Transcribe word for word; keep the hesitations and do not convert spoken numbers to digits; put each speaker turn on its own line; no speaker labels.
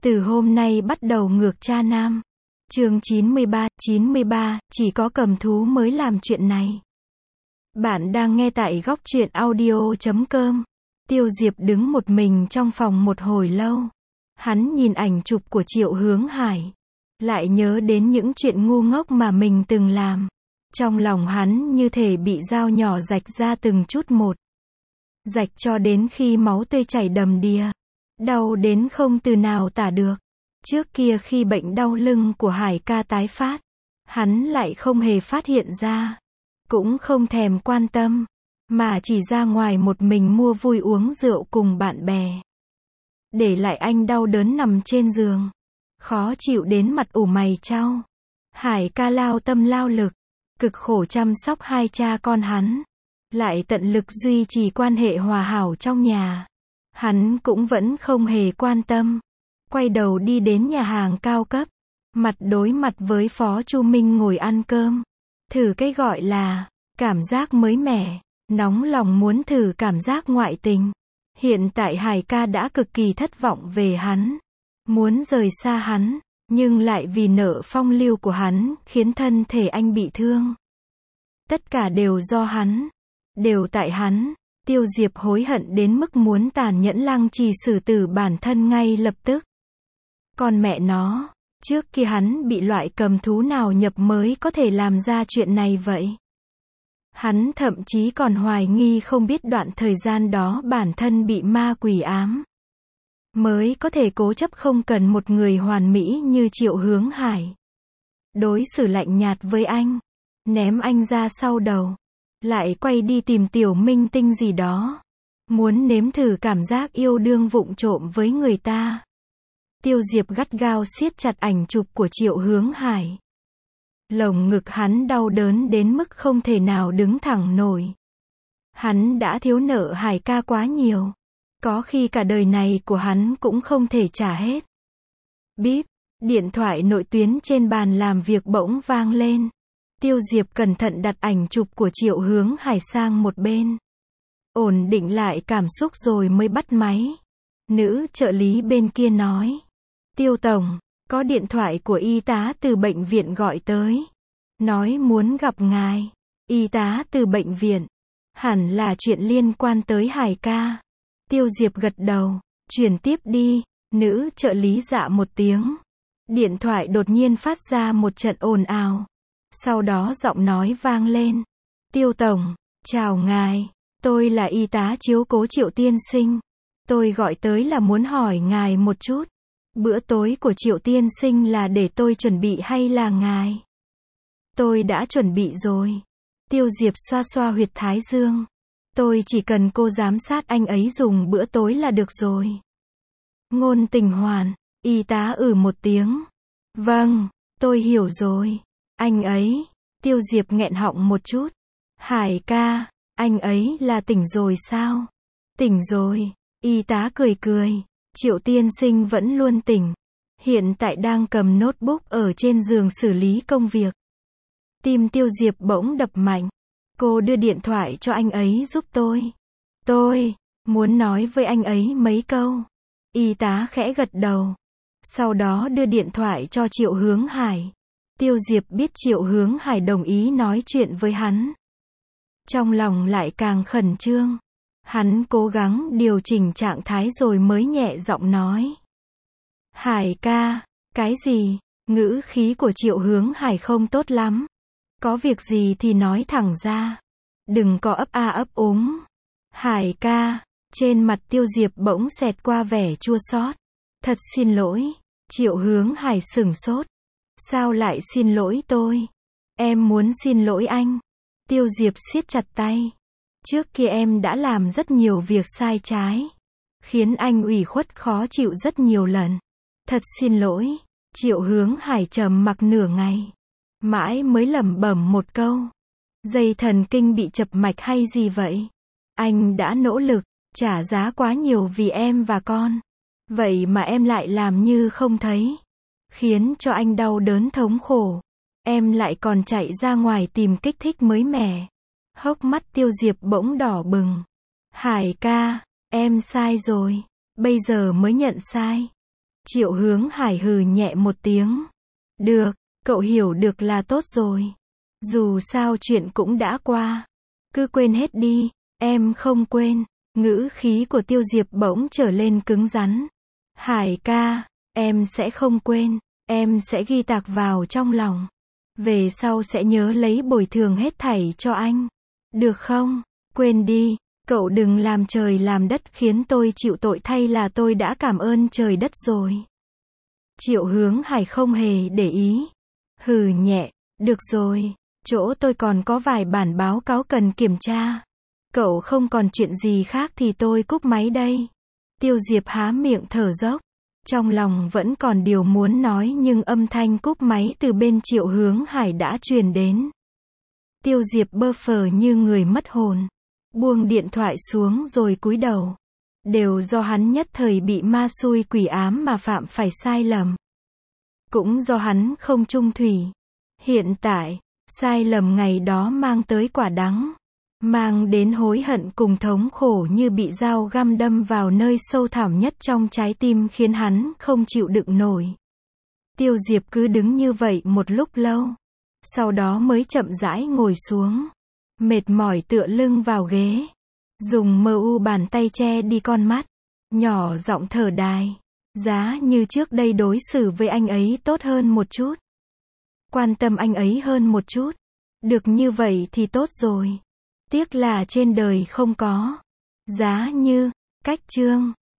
Từ hôm nay bắt đầu ngược cha nam. Chương chín mươi ba, chín mươi ba, chỉ có cầm thú mới làm chuyện này. Bạn đang nghe tại góc truyện audio chấm com. Tiêu Diệp đứng một mình trong phòng một hồi lâu. Hắn nhìn ảnh chụp của Triệu Hướng Hải. Lại nhớ đến những chuyện ngu ngốc mà mình từng làm. Trong lòng hắn như thể bị dao nhỏ rạch ra từng chút một. Rạch cho đến khi máu tươi chảy đầm đìa. Đau đến không từ nào tả được. Trước kia khi bệnh đau lưng của Hải ca tái phát, hắn lại không hề phát hiện ra. Cũng không thèm quan tâm. Mà chỉ ra ngoài một mình mua vui uống rượu cùng bạn bè. Để lại anh đau đớn nằm trên giường. Khó chịu đến mặt ủ mày chau. Hải ca lao tâm lao lực. Cực khổ chăm sóc hai cha con hắn. Lại tận lực duy trì quan hệ hòa hảo trong nhà. Hắn cũng vẫn không hề quan tâm. Quay đầu đi đến nhà hàng cao cấp. Mặt đối mặt với Phó Chu Minh ngồi ăn cơm. Thử cái gọi là cảm giác mới mẻ. Nóng lòng muốn thử cảm giác ngoại tình. Hiện tại Hải ca đã cực kỳ thất vọng về hắn. Muốn rời xa hắn. Nhưng lại vì nợ phong lưu của hắn khiến thân thể anh bị thương. Tất cả đều do hắn. Đều tại hắn. Tiêu Diệp hối hận đến mức muốn tàn nhẫn lăng trì xử tử bản thân ngay lập tức. Còn mẹ nó, trước kia hắn bị loại cầm thú nào nhập mới có thể làm ra chuyện này vậy? Hắn thậm chí còn hoài nghi không biết đoạn thời gian đó bản thân bị ma quỷ ám. Mới có thể cố chấp không cần một người hoàn mỹ như Triệu Hướng Hải. Đối xử lạnh nhạt với anh. Ném anh ra sau đầu. Lại quay đi tìm tiểu minh tinh gì đó. Muốn nếm thử cảm giác yêu đương vụng trộm với người ta. Tiêu Diệp gắt gao siết chặt ảnh chụp của Triệu Hướng Hải. Lồng ngực hắn đau đớn đến mức không thể nào đứng thẳng nổi. Hắn đã thiếu nợ Hải ca quá nhiều. Có khi cả đời này của hắn cũng không thể trả hết. Bíp, điện thoại nội tuyến trên bàn làm việc bỗng vang lên. Tiêu Diệp cẩn thận đặt ảnh chụp của Triệu Hướng Hải sang một bên. Ổn định lại cảm xúc rồi mới bắt máy. Nữ trợ lý bên kia nói. Tiêu tổng, có điện thoại của y tá từ bệnh viện gọi tới. Nói muốn gặp ngài. Y tá từ bệnh viện. Hẳn là chuyện liên quan tới Hải ca. Tiêu Diệp gật đầu. Chuyển tiếp đi. Nữ trợ lý dạ một tiếng. Điện thoại đột nhiên phát ra một trận ồn ào. Sau đó giọng nói vang lên. Tiêu tổng, chào ngài. Tôi là y tá chiếu cố Triệu tiên sinh. Tôi gọi tới là muốn hỏi ngài một chút. Bữa tối của Triệu tiên sinh là để tôi chuẩn bị hay là ngài? Tôi đã chuẩn bị rồi. Tiêu Diệp xoa xoa huyệt thái dương. Tôi chỉ cần cô giám sát anh ấy dùng bữa tối là được rồi. Ngôn Tình Hoàn, y tá ừ một tiếng. Vâng, tôi hiểu rồi. Anh ấy, Tiêu Diệp nghẹn họng một chút. Hải ca, anh ấy là tỉnh rồi sao? Tỉnh rồi, y tá cười cười. Triệu tiên sinh vẫn luôn tỉnh. Hiện tại đang cầm notebook ở trên giường xử lý công việc. Tim Tiêu Diệp bỗng đập mạnh. Cô đưa điện thoại cho anh ấy giúp tôi. Tôi muốn nói với anh ấy mấy câu. Y tá khẽ gật đầu. Sau đó đưa điện thoại cho Triệu Hướng Hải. Tiêu Diệp biết Triệu Hướng Hải đồng ý nói chuyện với hắn. Trong lòng lại càng khẩn trương. Hắn cố gắng điều chỉnh trạng thái rồi mới nhẹ giọng nói. Hải ca, cái gì? Ngữ khí của Triệu Hướng Hải không tốt lắm. Có việc gì thì nói thẳng ra. Đừng có ấp a ấp úng. Hải ca, trên mặt Tiêu Diệp bỗng xẹt qua vẻ chua xót. Thật xin lỗi. Triệu Hướng Hải sửng sốt. Sao lại xin lỗi tôi? Em muốn xin lỗi anh. Tiêu Diệp siết chặt tay. Trước kia em đã làm rất nhiều việc sai trái. Khiến anh ủy khuất khó chịu rất nhiều lần. Thật xin lỗi. Triệu Hướng Hải trầm mặc nửa ngày. Mãi mới lẩm bẩm một câu. Dây thần kinh bị chập mạch hay gì vậy? Anh đã nỗ lực, trả giá quá nhiều vì em và con. Vậy mà em lại làm như không thấy. Khiến cho anh đau đớn thống khổ. Em lại còn chạy ra ngoài tìm kích thích mới mẻ. Hốc mắt Tiêu Diệp bỗng đỏ bừng. Hải ca, em sai rồi. Bây giờ mới nhận sai. Triệu Hướng Hải hừ nhẹ một tiếng. Được, cậu hiểu được là tốt rồi. Dù sao chuyện cũng đã qua. Cứ quên hết đi, em không quên. Ngữ khí của Tiêu Diệp bỗng trở lên cứng rắn. Hải ca, em sẽ không quên, em sẽ ghi tạc vào trong lòng. Về sau sẽ nhớ lấy bồi thường hết thảy cho anh. Được không? Quên đi, cậu đừng làm trời làm đất khiến tôi chịu tội thay là tôi đã cảm ơn trời đất rồi. Triệu Hướng Hải không hề để ý. Hừ nhẹ, được rồi, chỗ tôi còn có vài bản báo cáo cần kiểm tra. Cậu không còn chuyện gì khác thì tôi cúp máy đây. Tiêu Diệp há miệng thở dốc. Trong lòng vẫn còn điều muốn nói nhưng âm thanh cúp máy từ bên Triệu Hướng Hải đã truyền đến. Tiêu Diệp bơ phờ như người mất hồn. Buông điện thoại xuống rồi cúi đầu. Đều do hắn nhất thời bị ma xui quỷ ám mà phạm phải sai lầm. Cũng do hắn không trung thủy. Hiện tại, sai lầm ngày đó mang tới quả đắng. Mang đến hối hận cùng thống khổ như bị dao găm đâm vào nơi sâu thẳm nhất trong trái tim khiến hắn không chịu đựng nổi. Tiêu Diệp cứ đứng như vậy một lúc lâu. Sau đó mới chậm rãi ngồi xuống. Mệt mỏi tựa lưng vào ghế. Dùng mờ u bàn tay che đi con mắt. Nhỏ giọng thở dài. Giá như trước đây đối xử với anh ấy tốt hơn một chút. Quan tâm anh ấy hơn một chút. Được như vậy thì tốt rồi. Tiếc là trên đời không có. Giá như, cách chương.